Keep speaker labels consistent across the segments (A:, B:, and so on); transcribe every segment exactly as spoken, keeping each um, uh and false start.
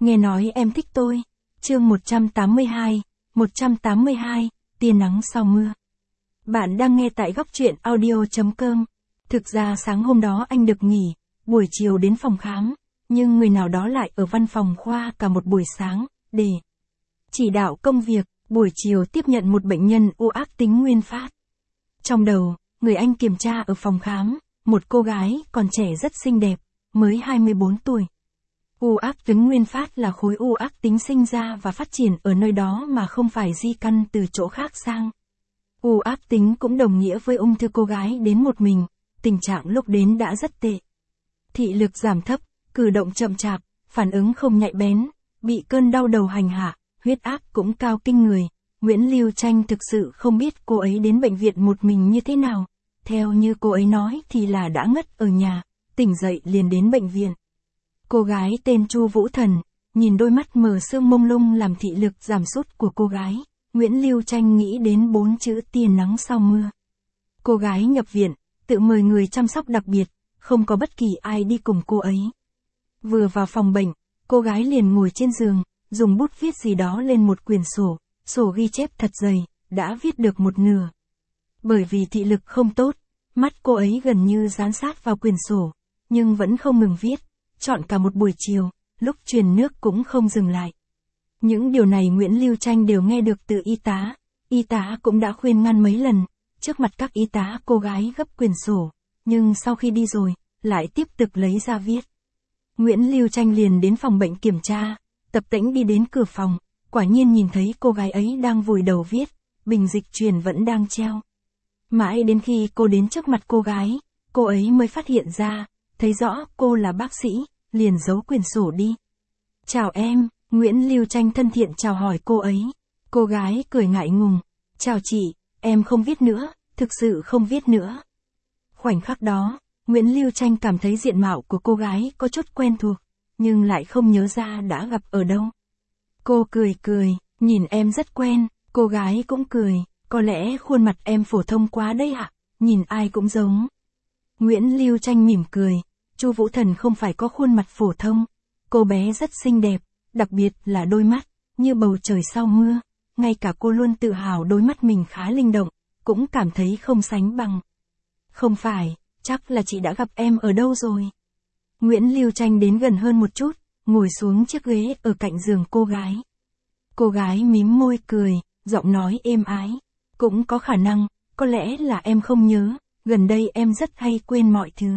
A: Nghe nói em thích tôi. Chương một trăm tám mươi hai, một trăm tám mươi hai, tia nắng sau mưa. Bạn đang nghe tại góc truyện audio chấm com. Thực ra sáng hôm đó anh được nghỉ, buổi chiều đến phòng khám, nhưng người nào đó lại ở văn phòng khoa cả một buổi sáng, để chỉ đạo công việc, buổi chiều tiếp nhận một bệnh nhân u ác tính nguyên phát. Trong đầu, người anh kiểm tra ở phòng khám, một cô gái còn trẻ rất xinh đẹp, mới hai mươi bốn tuổi. U ác tính nguyên phát là khối u ác tính sinh ra và phát triển ở nơi đó mà không phải di căn từ chỗ khác sang. U ác tính cũng đồng nghĩa với ung thư. Cô gái đến một mình, tình trạng lúc đến đã rất tệ. Thị lực giảm thấp, cử động chậm chạp, phản ứng không nhạy bén, bị cơn đau đầu hành hạ, huyết áp cũng cao kinh người. Nguyễn Lưu Tranh thực sự không biết cô ấy đến bệnh viện một mình như thế nào. Theo như cô ấy nói thì là đã ngất ở nhà, tỉnh dậy liền đến bệnh viện. Cô gái tên Chu Vũ Thần, nhìn đôi mắt mờ sương mông lung làm thị lực giảm sút của cô gái, Nguyễn Lưu Tranh nghĩ đến bốn chữ tia nắng sau mưa. Cô gái nhập viện, tự mời người chăm sóc đặc biệt, không có bất kỳ ai đi cùng cô ấy. Vừa vào phòng bệnh, cô gái liền ngồi trên giường, dùng bút viết gì đó lên một quyển sổ, sổ ghi chép thật dày, đã viết được một nửa. Bởi vì thị lực không tốt, mắt cô ấy gần như dán sát vào quyển sổ, nhưng vẫn không ngừng viết. Chọn cả một buổi chiều, lúc truyền nước cũng không dừng lại. Những điều này Nguyễn Lưu Tranh đều nghe được từ y tá. Y tá cũng đã khuyên ngăn mấy lần, trước mặt các y tá cô gái gấp quyển sổ, nhưng sau khi đi rồi, lại tiếp tục lấy ra viết. Nguyễn Lưu Tranh liền đến phòng bệnh kiểm tra, tập tễnh đi đến cửa phòng, quả nhiên nhìn thấy cô gái ấy đang vùi đầu viết, bình dịch truyền vẫn đang treo. Mãi đến khi cô đến trước mặt cô gái, cô ấy mới phát hiện ra, thấy rõ cô là bác sĩ, liền giấu quyển sổ đi. Chào em, Nguyễn Lưu Tranh thân thiện chào hỏi cô ấy. Cô gái cười ngại ngùng. Chào chị, em không viết nữa, thực sự không viết nữa. Khoảnh khắc đó, Nguyễn Lưu Tranh cảm thấy diện mạo của cô gái có chút quen thuộc, nhưng lại không nhớ ra đã gặp ở đâu. Cô cười cười, nhìn em rất quen, cô gái cũng cười, có lẽ khuôn mặt em phổ thông quá đấy ạ, nhìn ai cũng giống. Nguyễn Lưu Tranh mỉm cười. Chu Vũ Thần không phải có khuôn mặt phổ thông, cô bé rất xinh đẹp, đặc biệt là đôi mắt, như bầu trời sau mưa, ngay cả cô luôn tự hào đôi mắt mình khá linh động, cũng cảm thấy không sánh bằng. Không phải, chắc là chị đã gặp em ở đâu rồi. Nguyễn Lưu Tranh đến gần hơn một chút, ngồi xuống chiếc ghế ở cạnh giường cô gái. Cô gái mím môi cười, giọng nói êm ái, cũng có khả năng, có lẽ là em không nhớ, gần đây em rất hay quên mọi thứ.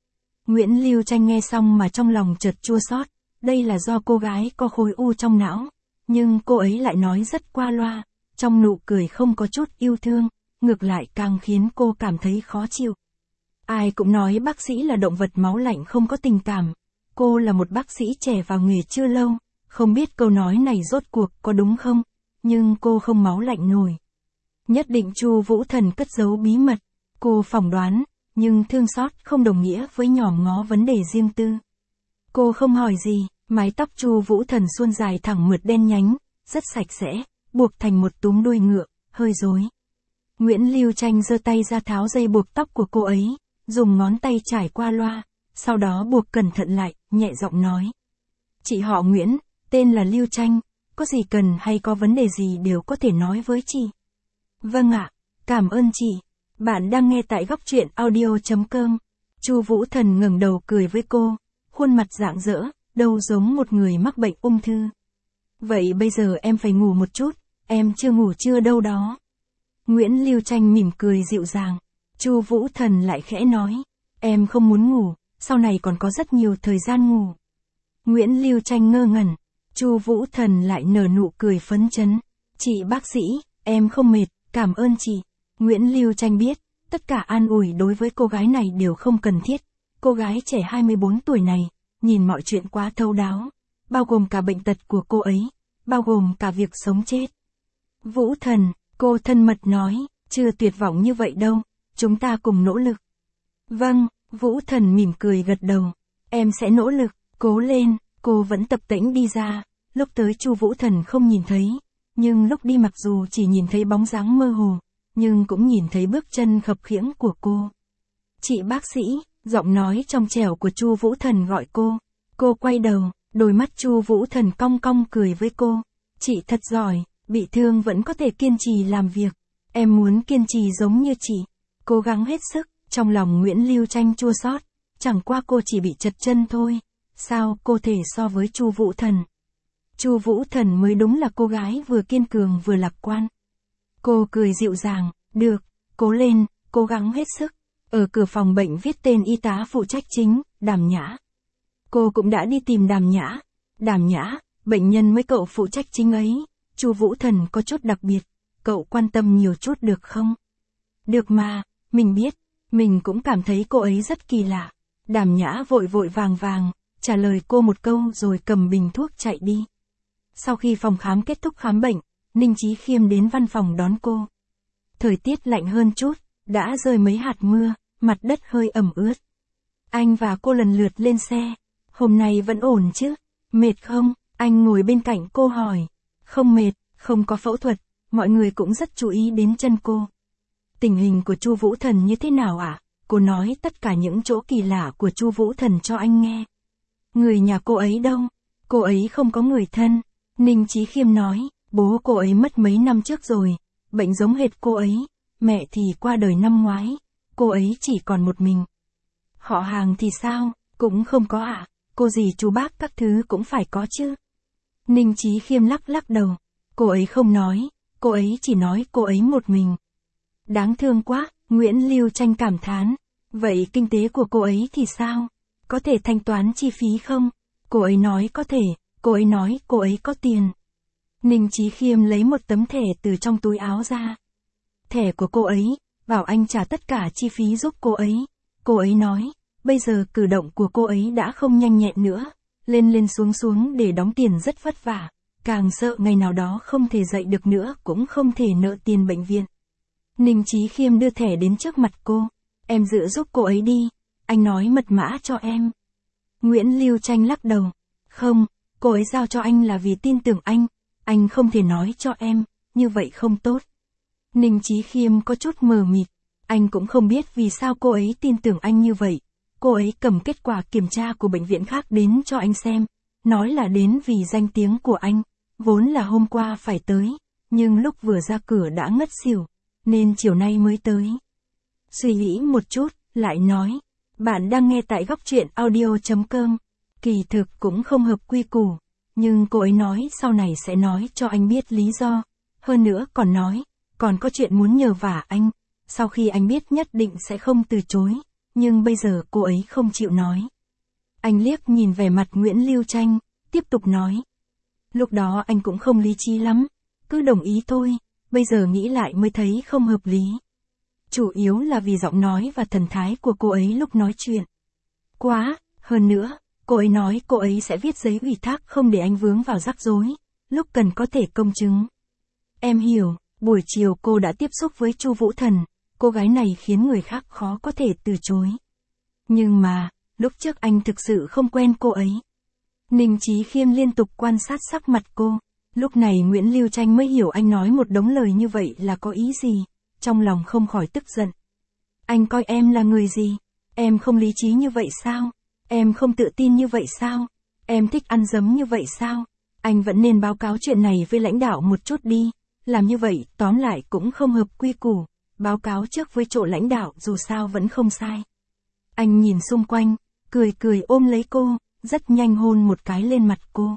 A: Nguyễn Lưu Tranh nghe xong mà trong lòng chợt chua xót, đây là do cô gái có khối u trong não, nhưng cô ấy lại nói rất qua loa, trong nụ cười không có chút yêu thương, ngược lại càng khiến cô cảm thấy khó chịu. Ai cũng nói bác sĩ là động vật máu lạnh không có tình cảm, cô là một bác sĩ trẻ vào nghề chưa lâu, không biết câu nói này rốt cuộc có đúng không, nhưng cô không máu lạnh nổi. Nhất định Chu Vũ Thần cất giấu bí mật, cô phỏng đoán. Nhưng thương xót không đồng nghĩa với nhòm ngó vấn đề riêng tư. Cô không hỏi gì, mái tóc Chu Vũ Thần suôn dài thẳng mượt đen nhánh, rất sạch sẽ, buộc thành một túm đuôi ngựa, hơi rối. Nguyễn Lưu Tranh giơ tay ra tháo dây buộc tóc của cô ấy, dùng ngón tay trải qua loa, sau đó buộc cẩn thận lại, nhẹ giọng nói. Chị họ Nguyễn, tên là Lưu Tranh, có gì cần hay có vấn đề gì đều có thể nói với chị. Vâng ạ, cảm ơn chị. Bạn đang nghe tại góc truyện audio chấm com. Chu Vũ Thần ngẩng đầu cười với cô, khuôn mặt rạng rỡ, đâu giống một người mắc bệnh ung thư. Vậy bây giờ em phải ngủ một chút, em chưa ngủ chưa đâu đó. Nguyễn Lưu Tranh mỉm cười dịu dàng. Chu Vũ Thần lại khẽ nói, em không muốn ngủ, sau này còn có rất nhiều thời gian ngủ. Nguyễn Lưu Tranh ngơ ngẩn, Chu Vũ Thần lại nở nụ cười phấn chấn. Chị bác sĩ, em không mệt, cảm ơn chị. Nguyễn Lưu Tranh biết, tất cả an ủi đối với cô gái này đều không cần thiết. Cô gái trẻ hai mươi bốn tuổi này, nhìn mọi chuyện quá thấu đáo, bao gồm cả bệnh tật của cô ấy, bao gồm cả việc sống chết. Vũ Thần, cô thân mật nói, chưa tuyệt vọng như vậy đâu, chúng ta cùng nỗ lực. Vâng, Vũ Thần mỉm cười gật đầu, em sẽ nỗ lực, cố lên, cô vẫn tập tễnh đi ra, lúc tới Chu Vũ Thần không nhìn thấy, nhưng lúc đi mặc dù chỉ nhìn thấy bóng dáng mơ hồ, nhưng cũng nhìn thấy bước chân khập khiễng của cô. Chị bác sĩ, giọng nói trong trẻo của Chu Vũ Thần gọi cô. Cô quay đầu, Đôi mắt Chu Vũ Thần cong cong cười với cô. Chị thật giỏi, bị thương vẫn có thể kiên trì làm việc. Em muốn kiên trì giống như chị. Cố gắng hết sức. Trong lòng Nguyễn Lưu Tranh chua xót. Chẳng qua cô chỉ bị trật chân thôi. Sao cô thể so với Chu Vũ Thần? Chu Vũ Thần mới đúng là cô gái vừa kiên cường vừa lạc quan. Cô cười dịu dàng. Được, cố lên, cố gắng hết sức. Ở cửa phòng bệnh viết tên y tá phụ trách chính, Đàm Nhã. Cô cũng đã đi tìm Đàm Nhã. Đàm Nhã, bệnh nhân mới cậu phụ trách chính ấy. Chu Vũ Thần có chút đặc biệt. Cậu quan tâm nhiều chút được không? Được mà, mình biết. Mình cũng cảm thấy cô ấy rất kỳ lạ. Đàm Nhã vội vội vàng vàng, trả lời cô một câu rồi cầm bình thuốc chạy đi. Sau khi phòng khám kết thúc khám bệnh, Ninh Chí Khiêm đến văn phòng đón cô. Thời tiết lạnh hơn chút, đã rơi mấy hạt mưa, mặt đất hơi ẩm ướt. Anh và cô lần lượt lên xe. Hôm nay vẫn ổn chứ? Mệt không? Anh ngồi bên cạnh cô hỏi. Không mệt, không có phẫu thuật, mọi người cũng rất chú ý đến chân cô. Tình hình của Chu Vũ Thần như thế nào ạ? À? Cô nói tất cả những chỗ kỳ lạ của Chu Vũ Thần cho anh nghe. Người nhà cô ấy đâu? Cô ấy không có người thân. Ninh Chí Khiêm nói, bố cô ấy mất mấy năm trước rồi, bệnh giống hệt cô ấy, mẹ thì qua đời năm ngoái, cô ấy chỉ còn một mình. Họ hàng thì sao? Cũng không có ạ, à? Cô dì chú bác các thứ cũng phải có chứ. Ninh Chí Khiêm lắc lắc đầu, cô ấy không nói, cô ấy chỉ nói cô ấy một mình. Đáng thương quá, Nguyễn Lưu Tranh cảm thán. Vậy kinh tế của cô ấy thì sao? Có thể thanh toán chi phí không? Cô ấy nói có thể, cô ấy nói cô ấy có tiền. Ninh Chí Khiêm lấy một tấm thẻ từ trong túi áo ra. Thẻ của cô ấy, bảo anh trả tất cả chi phí giúp cô ấy. Cô ấy nói, bây giờ cử động của cô ấy đã không nhanh nhẹn nữa, lên lên xuống xuống để đóng tiền rất vất vả, càng sợ ngày nào đó không thể dậy được nữa cũng không thể nợ tiền bệnh viện. Ninh Chí Khiêm đưa thẻ đến trước mặt cô. Em giữ giúp cô ấy đi, anh nói mật mã cho em. Nguyễn Lưu Tranh lắc đầu. Không, cô ấy giao cho anh là vì tin tưởng anh, anh không thể nói cho em, như vậy không tốt. Ninh Chí Khiêm có chút mờ mịt, anh cũng không biết vì sao cô ấy tin tưởng anh như vậy. Cô ấy cầm kết quả kiểm tra của bệnh viện khác đến cho anh xem, nói là đến vì danh tiếng của anh, vốn là hôm qua phải tới, nhưng lúc vừa ra cửa đã ngất xỉu, nên chiều nay mới tới. Suy nghĩ một chút, lại nói, bạn đang nghe tại góc truyện audio chấm com, kỳ thực cũng không hợp quy củ, nhưng cô ấy nói sau này sẽ nói cho anh biết lý do, hơn nữa còn nói, còn có chuyện muốn nhờ vả anh, sau khi anh biết nhất định sẽ không từ chối, nhưng bây giờ cô ấy không chịu nói. Anh liếc nhìn vẻ mặt Nguyễn Lưu Tranh, tiếp tục nói. Lúc đó anh cũng không lý trí lắm, cứ đồng ý thôi, bây giờ nghĩ lại mới thấy không hợp lý. Chủ yếu là vì giọng nói và thần thái của cô ấy lúc nói chuyện. Quá, hơn nữa, cô ấy nói cô ấy sẽ viết giấy ủy thác không để anh vướng vào rắc rối, lúc cần có thể công chứng. Em hiểu, buổi chiều cô đã tiếp xúc với Chu Vũ Thần, cô gái này khiến người khác khó có thể từ chối. Nhưng mà, lúc trước anh thực sự không quen cô ấy. Ninh Chí Khiêm liên tục quan sát sắc mặt cô, lúc này Nguyễn Lưu Tranh mới hiểu anh nói một đống lời như vậy là có ý gì, trong lòng không khỏi tức giận. Anh coi em là người gì? Em không lý trí như vậy sao? Em không tự tin như vậy sao? Em thích ăn dấm như vậy sao? Anh vẫn nên báo cáo chuyện này với lãnh đạo một chút đi, làm như vậy tóm lại cũng không hợp quy củ, báo cáo trước với chỗ lãnh đạo dù sao vẫn không sai. Anh nhìn xung quanh, cười cười ôm lấy cô, rất nhanh hôn một cái lên mặt cô.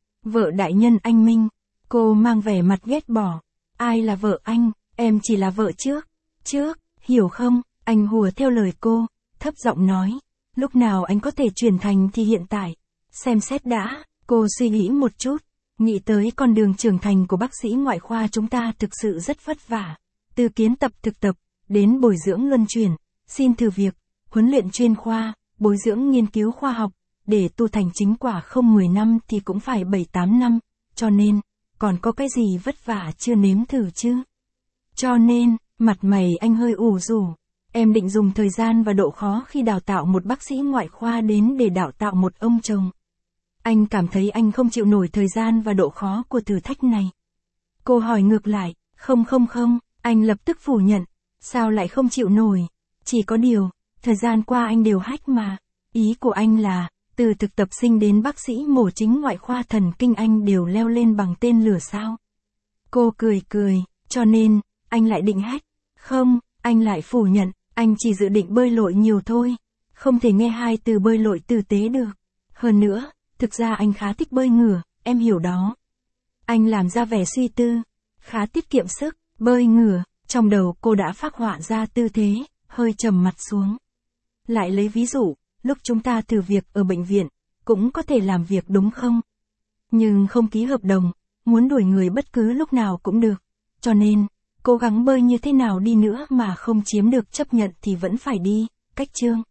A: Vợ đại nhân anh Minh, cô mang vẻ mặt ghét bỏ. Ai là vợ anh, em chỉ là vợ trước, trước, hiểu không? Anh hùa theo lời cô, thấp giọng nói, lúc nào anh có thể chuyển thành thì hiện tại, xem xét đã. Cô suy nghĩ một chút, nghĩ tới con đường trưởng thành của bác sĩ ngoại khoa chúng ta thực sự rất vất vả, từ kiến tập thực tập, đến bồi dưỡng luân chuyển, xin thử việc, huấn luyện chuyên khoa, bồi dưỡng nghiên cứu khoa học, để tu thành chính quả không mười năm thì cũng phải bảy tám năm, cho nên, còn có cái gì vất vả chưa nếm thử chứ? Cho nên, mặt mày anh hơi ủ rũ, em định dùng thời gian và độ khó khi đào tạo một bác sĩ ngoại khoa đến để đào tạo một ông chồng. Anh cảm thấy anh không chịu nổi thời gian và độ khó của thử thách này. Cô hỏi ngược lại, không không không, anh lập tức phủ nhận, sao lại không chịu nổi, chỉ có điều, thời gian qua anh đều hack mà, ý của anh là, Từ thực tập sinh đến bác sĩ mổ chính ngoại khoa thần kinh anh đều leo lên bằng tên lửa sao? Cô cười cười, cho nên, anh lại định hack. Không, anh lại phủ nhận, anh chỉ dự định bơi lội nhiều thôi. Không thể nghe hai từ bơi lội tử tế được. Hơn nữa, thực ra anh khá thích bơi ngửa, em hiểu đó. Anh làm ra vẻ suy tư, khá tiết kiệm sức, bơi ngửa, trong đầu cô đã phác họa ra tư thế, hơi trầm mặt xuống. Lại lấy ví dụ, lúc chúng ta thử việc ở bệnh viện, cũng có thể làm việc đúng không? Nhưng không ký hợp đồng, muốn đuổi người bất cứ lúc nào cũng được. Cho nên, cố gắng bơi như thế nào đi nữa mà không chiếm được chấp nhận thì vẫn phải đi, cách chương.